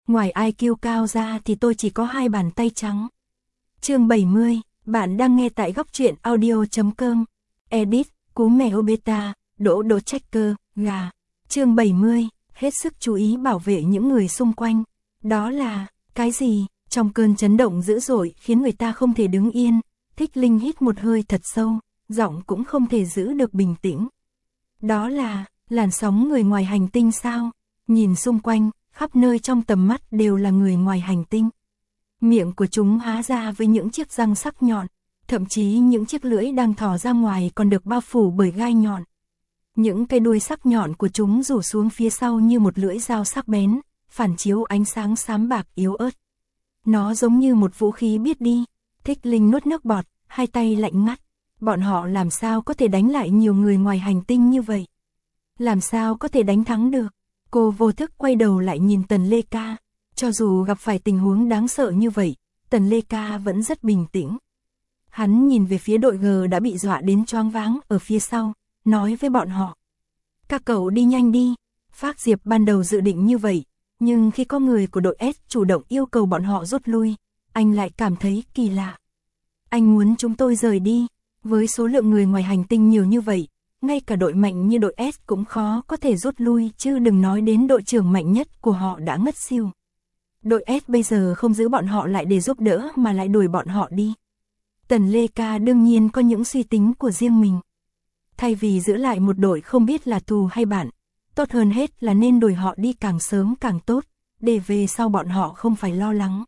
ngoài IQ cao ra thì tôi chỉ có 2 bàn tay trắng. Chương 70, bạn đang nghe tại góc truyện audio.com. Edit, cú mèo beta, đỗ checker, gà. Chương 70, hết sức chú ý bảo vệ những người xung quanh. Đó là, cái gì? Trong cơn chấn động dữ dội khiến người ta không thể đứng yên, Thích Linh hít một hơi thật sâu, giọng cũng không thể giữ được bình tĩnh. Đó là, làn sóng người ngoài hành tinh sao? Nhìn xung quanh, khắp nơi trong tầm mắt đều là người ngoài hành tinh. Miệng của chúng há ra với những chiếc răng sắc nhọn, thậm chí những chiếc lưỡi đang thò ra ngoài còn được bao phủ bởi gai nhọn. Những cái đuôi sắc nhọn của chúng rủ xuống phía sau như một lưỡi dao sắc bén, phản chiếu ánh sáng xám bạc yếu ớt. Nó giống như một vũ khí biết đi. Thích Linh nuốt nước bọt, hai tay lạnh ngắt. Bọn họ làm sao có thể đánh lại nhiều người ngoài hành tinh như vậy? Làm sao có thể đánh thắng được? Cô vô thức quay đầu lại nhìn Tần Lê Ca. Cho dù gặp phải tình huống đáng sợ như vậy, Tần Lê Ca vẫn rất bình tĩnh. Hắn nhìn về phía đội G đã bị dọa đến choáng váng ở phía sau, nói với bọn họ. Các cậu đi nhanh đi. Phác Diệp ban đầu dự định như vậy, nhưng khi có người của đội S chủ động yêu cầu bọn họ rút lui, anh lại cảm thấy kỳ lạ. Anh muốn chúng tôi rời đi, với số lượng người ngoài hành tinh nhiều như vậy, ngay cả đội mạnh như đội S cũng khó có thể rút lui chứ đừng nói đến đội trưởng mạnh nhất của họ đã ngất xỉu. Đội S bây giờ không giữ bọn họ lại để giúp đỡ mà lại đuổi bọn họ đi. Tần Lê Ca đương nhiên có những suy tính của riêng mình. Thay vì giữ lại một đội không biết là thù hay bạn, tốt hơn hết là nên đuổi họ đi càng sớm càng tốt, để về sau bọn họ không phải lo lắng.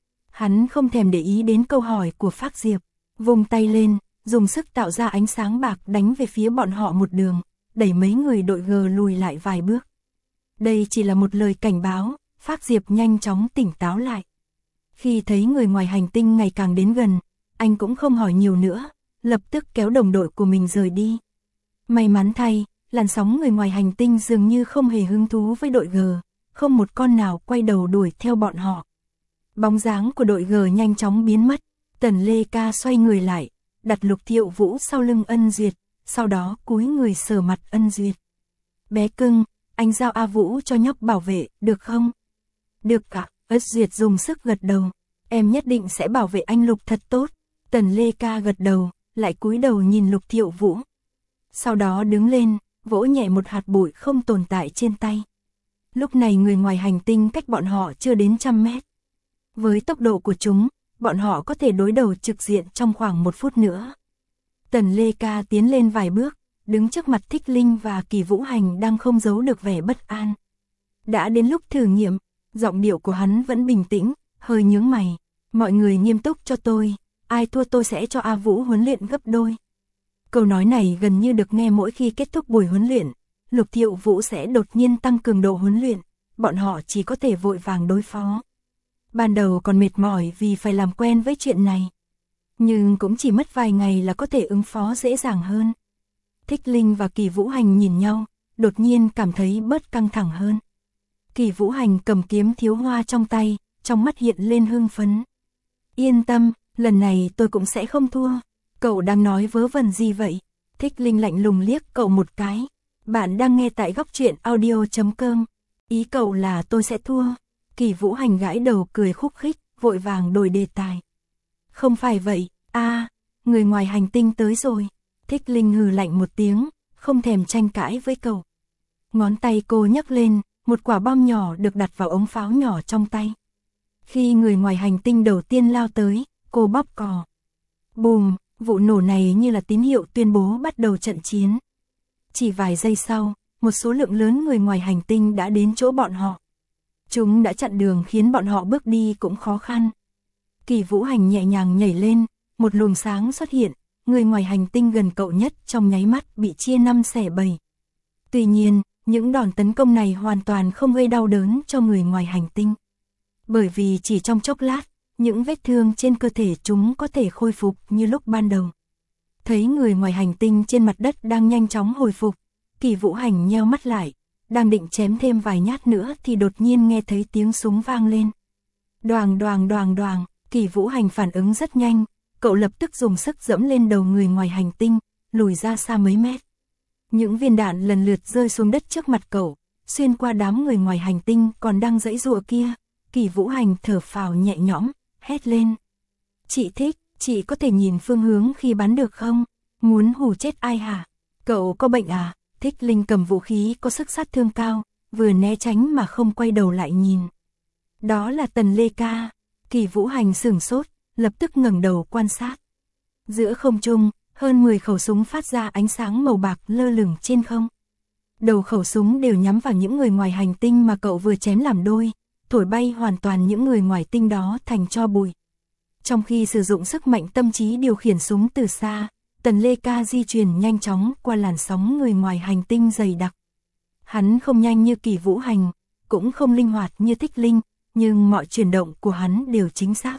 Hắn không thèm để ý đến câu hỏi của Phác Diệp, vùng tay lên, dùng sức tạo ra ánh sáng bạc đánh về phía bọn họ một đường, đẩy mấy người đội G lùi lại vài bước. Đây chỉ là một lời cảnh báo, Phác Diệp nhanh chóng tỉnh táo lại. Khi thấy người ngoài hành tinh ngày càng đến gần, anh cũng không hỏi nhiều nữa, lập tức kéo đồng đội của mình rời đi. May mắn thay, làn sóng người ngoài hành tinh dường như không hề hứng thú với đội G, không một con nào quay đầu đuổi theo bọn họ. Bóng dáng của đội G nhanh chóng biến mất, Tần Lê Ca xoay người lại, đặt Lục Thiệu Vũ sau lưng Ân Duyệt, sau đó cúi người sờ mặt Ân Duyệt. Bé cưng, anh giao A Vũ cho nhóc bảo vệ, được không? Được ạ, Ân Duyệt dùng sức gật đầu, em nhất định sẽ bảo vệ anh Lục thật tốt. Tần Lê Ca gật đầu, lại cúi đầu nhìn Lục Thiệu Vũ. Sau đó đứng lên, vỗ nhẹ một hạt bụi không tồn tại trên tay. Lúc này người ngoài hành tinh cách bọn họ chưa đến 100 mét. Với tốc độ của chúng, bọn họ có thể đối đầu trực diện trong khoảng 1 phút nữa. Tần Lê Ca tiến lên vài bước, đứng trước mặt Thích Linh và Kỳ Vũ Hành đang không giấu được vẻ bất an. Đã đến lúc thử nghiệm, giọng điệu của hắn vẫn bình tĩnh, hơi nhướng mày. Mọi người nghiêm túc cho tôi, ai thua tôi sẽ cho A Vũ huấn luyện gấp đôi. Câu nói này gần như được nghe mỗi khi kết thúc buổi huấn luyện, Lục Thiệu Vũ sẽ đột nhiên tăng cường độ huấn luyện, bọn họ chỉ có thể vội vàng đối phó. Ban đầu còn mệt mỏi vì phải làm quen với chuyện này, nhưng cũng chỉ mất vài ngày là có thể ứng phó dễ dàng hơn. Thích Linh và Kỳ Vũ Hành nhìn nhau, đột nhiên cảm thấy bớt căng thẳng hơn. Kỳ Vũ Hành cầm kiếm thiếu hoa trong tay, trong mắt hiện lên hưng phấn. Yên tâm, lần này tôi cũng sẽ không thua. Cậu đang nói vớ vẩn gì vậy? Thích Linh lạnh lùng liếc cậu một cái. Bạn đang nghe tại góc truyện audio.com. Ý cậu là tôi sẽ thua. Kỳ Vũ Hành gãi đầu cười khúc khích, vội vàng đổi đề tài. Không phải vậy, người ngoài hành tinh tới rồi. Thích Linh hừ lạnh một tiếng, không thèm tranh cãi với cậu. Ngón tay cô nhấc lên, một quả bom nhỏ được đặt vào ống pháo nhỏ trong tay. Khi người ngoài hành tinh đầu tiên lao tới, cô bóp cò. Bùm, vụ nổ này như là tín hiệu tuyên bố bắt đầu trận chiến. Chỉ vài giây sau, một số lượng lớn người ngoài hành tinh đã đến chỗ bọn họ. Chúng đã chặn đường khiến bọn họ bước đi cũng khó khăn. Kỳ Vũ Hành nhẹ nhàng nhảy lên, một luồng sáng xuất hiện, người ngoài hành tinh gần cậu nhất trong nháy mắt bị chia 5 xẻ 7. Tuy nhiên, những đòn tấn công này hoàn toàn không gây đau đớn cho người ngoài hành tinh. Bởi vì chỉ trong chốc lát, những vết thương trên cơ thể chúng có thể khôi phục như lúc ban đầu. Thấy người ngoài hành tinh trên mặt đất đang nhanh chóng hồi phục, Kỳ Vũ Hành nheo mắt lại, đang định chém thêm vài nhát nữa thì đột nhiên nghe thấy tiếng súng vang lên. Đoàng đoàng đoàng đoàng, Kỳ Vũ Hành phản ứng rất nhanh, cậu lập tức dùng sức dẫm lên đầu người ngoài hành tinh, lùi ra xa mấy mét. Những viên đạn lần lượt rơi xuống đất trước mặt cậu, xuyên qua đám người ngoài hành tinh còn đang giãy giụa kia. Kỳ Vũ Hành thở phào nhẹ nhõm, hét lên. Chị Thích, chị có thể nhìn phương hướng khi bắn được không? Muốn hù chết ai hả? Cậu có bệnh à? Thích Linh cầm vũ khí có sức sát thương cao, vừa né tránh mà không quay đầu lại nhìn. Đó là Tần Lê Ca. Kỳ Vũ Hành sửng sốt, lập tức ngẩng đầu quan sát. Giữa không trung, hơn 10 khẩu súng phát ra ánh sáng màu bạc lơ lửng trên không. Đầu khẩu súng đều nhắm vào những người ngoài hành tinh mà cậu vừa chém làm đôi, thổi bay hoàn toàn những người ngoài tinh đó thành tro bụi. Trong khi sử dụng sức mạnh tâm trí điều khiển súng từ xa, Tần Lê Ca di chuyển nhanh chóng qua làn sóng người ngoài hành tinh dày đặc. Hắn không nhanh như Kỳ Vũ Hành, cũng không linh hoạt như Thích Linh, nhưng mọi chuyển động của hắn đều chính xác.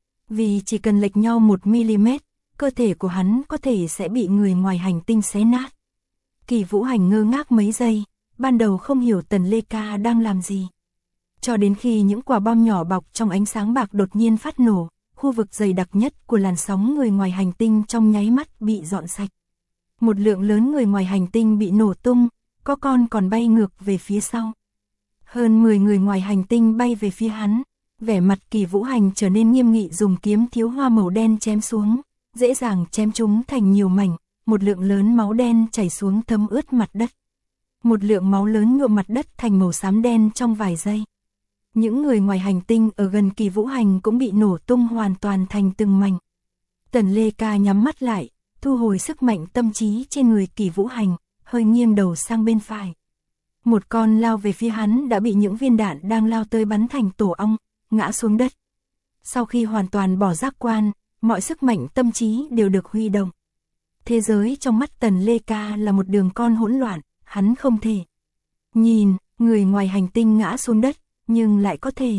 Vì chỉ cần lệch nhau 1mm, cơ thể của hắn có thể sẽ bị người ngoài hành tinh xé nát. Kỳ Vũ Hành ngơ ngác mấy giây, ban đầu không hiểu Tần Lê Ca đang làm gì. Cho đến khi những quả bom nhỏ bọc trong ánh sáng bạc đột nhiên phát nổ, khu vực dày đặc nhất của làn sóng người ngoài hành tinh trong nháy mắt bị dọn sạch. Một lượng lớn người ngoài hành tinh bị nổ tung, có con còn bay ngược về phía sau. Hơn 10 người ngoài hành tinh bay về phía hắn, vẻ mặt Kỳ Vũ Hành trở nên nghiêm nghị, dùng kiếm thiếu hoa màu đen chém xuống, dễ dàng chém chúng thành nhiều mảnh, một lượng lớn máu đen chảy xuống thấm ướt mặt đất. Một lượng máu lớn nhuộm mặt đất thành màu xám đen trong vài giây. Những người ngoài hành tinh ở gần Kỳ Vũ Hành cũng bị nổ tung hoàn toàn thành từng mảnh. Tần Lê Ca nhắm mắt lại, thu hồi sức mạnh tâm trí trên người Kỳ Vũ Hành, hơi nghiêng đầu sang bên phải. Một con lao về phía hắn đã bị những viên đạn đang lao tới bắn thành tổ ong, ngã xuống đất. Sau khi hoàn toàn bỏ giác quan, mọi sức mạnh tâm trí đều được huy động. Thế giới trong mắt Tần Lê Ca là một đường con hỗn loạn, hắn không thể nhìn người ngoài hành tinh ngã xuống đất, nhưng lại có thể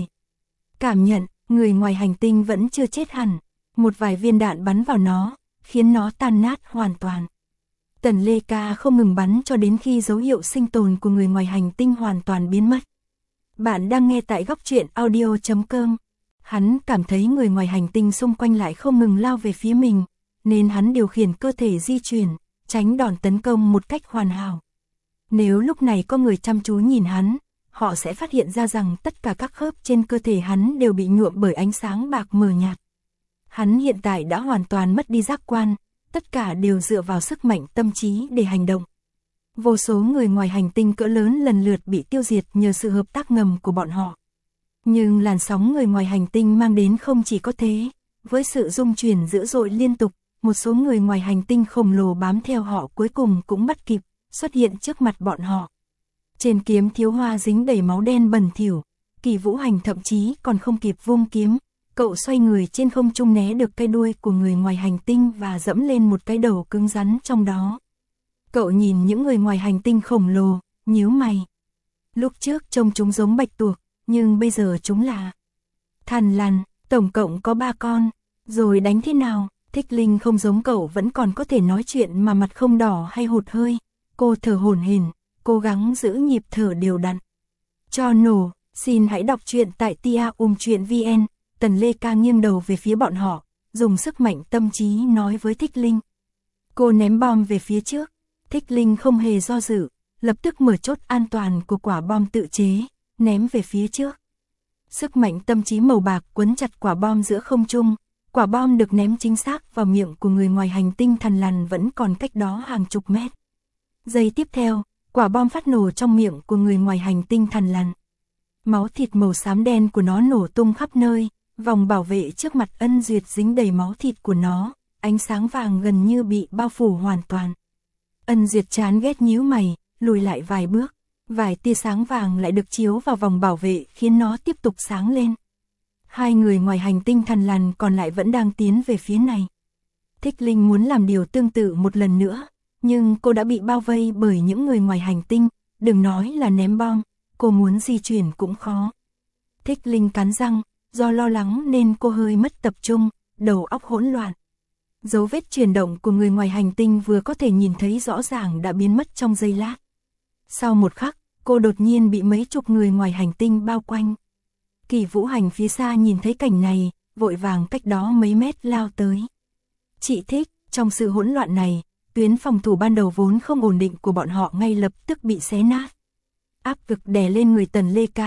cảm nhận người ngoài hành tinh vẫn chưa chết hẳn. Một vài viên đạn bắn vào nó, khiến nó tan nát hoàn toàn. Tần Lê Ca không ngừng bắn cho đến khi dấu hiệu sinh tồn của người ngoài hành tinh hoàn toàn biến mất. Bạn đang nghe tại góc truyện audio.com. Hắn cảm thấy người ngoài hành tinh xung quanh lại không ngừng lao về phía mình, nên hắn điều khiển cơ thể di chuyển, tránh đòn tấn công một cách hoàn hảo. Nếu lúc này có người chăm chú nhìn hắn, họ sẽ phát hiện ra rằng tất cả các khớp trên cơ thể hắn đều bị nhuộm bởi ánh sáng bạc mờ nhạt. Hắn hiện tại đã hoàn toàn mất đi giác quan, tất cả đều dựa vào sức mạnh tâm trí để hành động. Vô số người ngoài hành tinh cỡ lớn lần lượt bị tiêu diệt nhờ sự hợp tác ngầm của bọn họ. Nhưng làn sóng người ngoài hành tinh mang đến không chỉ có thế, với sự rung chuyển dữ dội liên tục, một số người ngoài hành tinh khổng lồ bám theo họ cuối cùng cũng bắt kịp, xuất hiện trước mặt bọn họ. Trên kiếm thiếu hoa dính đầy máu đen bẩn thỉu, Kỳ Vũ Hành thậm chí còn không kịp vung kiếm, cậu xoay người trên không trung né được cái đuôi của người ngoài hành tinh và dẫm lên một cái đầu cứng rắn trong đó. Cậu nhìn những người ngoài hành tinh khổng lồ, nhíu mày. Lúc trước trông chúng giống bạch tuộc, nhưng bây giờ chúng là thằn lằn, tổng cộng có 3 con, rồi đánh thế nào? Thích Linh không giống cậu vẫn còn có thể nói chuyện mà mặt không đỏ hay hụt hơi. Cô thở hổn hển, cố gắng giữ nhịp thở đều đặn. Cho nổ, xin hãy đọc truyện tại tia.truyện.vn. Tần Lê Ca nghiêng đầu về phía bọn họ, dùng sức mạnh tâm trí nói với Thích Linh. Cô ném bom về phía trước. Thích Linh không hề do dự, lập tức mở chốt an toàn của quả bom tự chế, ném về phía trước. Sức mạnh tâm trí màu bạc quấn chặt quả bom giữa không trung. Quả bom được ném chính xác vào miệng của người ngoài hành tinh thằn lằn vẫn còn cách đó hàng chục mét. Giây tiếp theo, quả bom phát nổ trong miệng của người ngoài hành tinh thằn lằn. Máu thịt màu xám đen của nó nổ tung khắp nơi, vòng bảo vệ trước mặt Ân Duyệt dính đầy máu thịt của nó, ánh sáng vàng gần như bị bao phủ hoàn toàn. Ân Duyệt chán ghét nhíu mày, lùi lại vài bước, vài tia sáng vàng lại được chiếu vào vòng bảo vệ khiến nó tiếp tục sáng lên. Hai người ngoài hành tinh thằn lằn còn lại vẫn đang tiến về phía này. Thích Linh muốn làm điều tương tự một lần nữa, nhưng cô đã bị bao vây bởi những người ngoài hành tinh, đừng nói là ném bom, cô muốn di chuyển cũng khó. Thích Linh cắn răng, do lo lắng nên cô hơi mất tập trung, đầu óc hỗn loạn. Dấu vết chuyển động của người ngoài hành tinh vừa có thể nhìn thấy rõ ràng đã biến mất trong giây lát. Sau một khắc, cô đột nhiên bị mấy chục người ngoài hành tinh bao quanh. Kỳ Vũ Hành phía xa nhìn thấy cảnh này, vội vàng cách đó mấy mét lao tới. Chị Thích, trong sự hỗn loạn này, tuyến phòng thủ ban đầu vốn không ổn định của bọn họ ngay lập tức bị xé nát. Áp lực đè lên người Tần Lê Ca,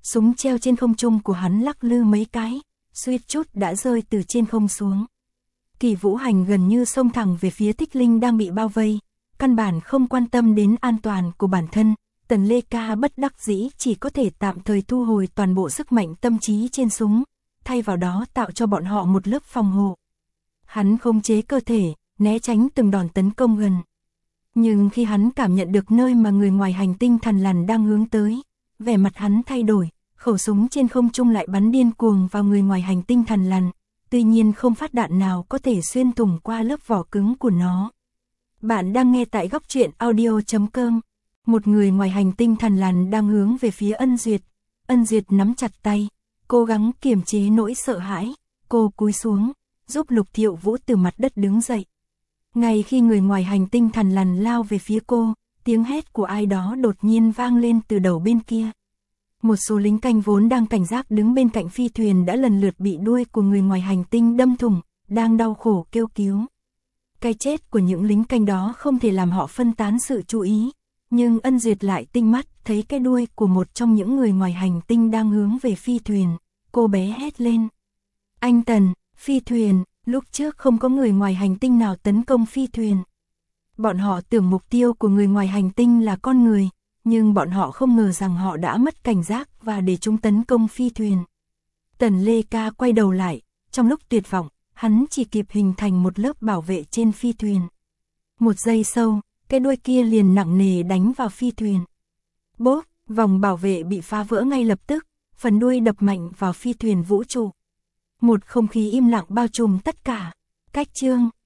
Súng treo trên không trung của hắn lắc lư mấy cái, suýt chút đã rơi từ trên không xuống. Kỳ Vũ Hành gần như xông thẳng về phía Thích Linh đang bị bao vây, căn bản không quan tâm đến an toàn của bản thân. Tần Lê Ca bất đắc dĩ chỉ có thể tạm thời thu hồi toàn bộ sức mạnh tâm trí trên súng, thay vào đó tạo cho bọn họ một lớp phòng hộ. Hắn khống chế cơ thể, né tránh từng đòn tấn công gần. Nhưng khi hắn cảm nhận được nơi mà người ngoài hành tinh Thằn Lằn đang hướng tới, vẻ mặt hắn thay đổi, khẩu súng trên không trung lại bắn điên cuồng vào người ngoài hành tinh Thằn Lằn, tuy nhiên không phát đạn nào có thể xuyên thủng qua lớp vỏ cứng của nó. Bạn đang nghe tại góc truyện audio.com. Một người ngoài hành tinh Thằn Lằn đang hướng về phía Ân Duyệt. Ân Duyệt nắm chặt tay, cố gắng kiềm chế nỗi sợ hãi. Cô cúi xuống, giúp Lục Thiệu Vũ từ mặt đất đứng dậy. Ngay khi người ngoài hành tinh Thằn Lằn lao về phía cô, tiếng hét của ai đó đột nhiên vang lên từ đầu bên kia. Một số lính canh vốn đang cảnh giác đứng bên cạnh phi thuyền đã lần lượt bị đuôi của người ngoài hành tinh đâm thủng, đang đau khổ kêu cứu. Cái chết của những lính canh đó không thể làm họ phân tán sự chú ý, nhưng Ân Duyệt lại tinh mắt thấy cái đuôi của một trong những người ngoài hành tinh đang hướng về phi thuyền. Cô bé hét lên: "Anh Tần, phi thuyền!" Lúc trước không có người ngoài hành tinh nào tấn công phi thuyền. Bọn họ tưởng mục tiêu của người ngoài hành tinh là con người, nhưng bọn họ không ngờ rằng họ đã mất cảnh giác và để chúng tấn công phi thuyền. Tần Lê Ca quay đầu lại, trong lúc tuyệt vọng, hắn chỉ kịp hình thành một lớp bảo vệ trên phi thuyền. Một giây sau, cái đuôi kia liền nặng nề đánh vào phi thuyền. Bốp, vòng bảo vệ bị phá vỡ ngay lập tức, phần đuôi đập mạnh vào phi thuyền vũ trụ. Một không khí im lặng bao trùm tất cả. Cách chương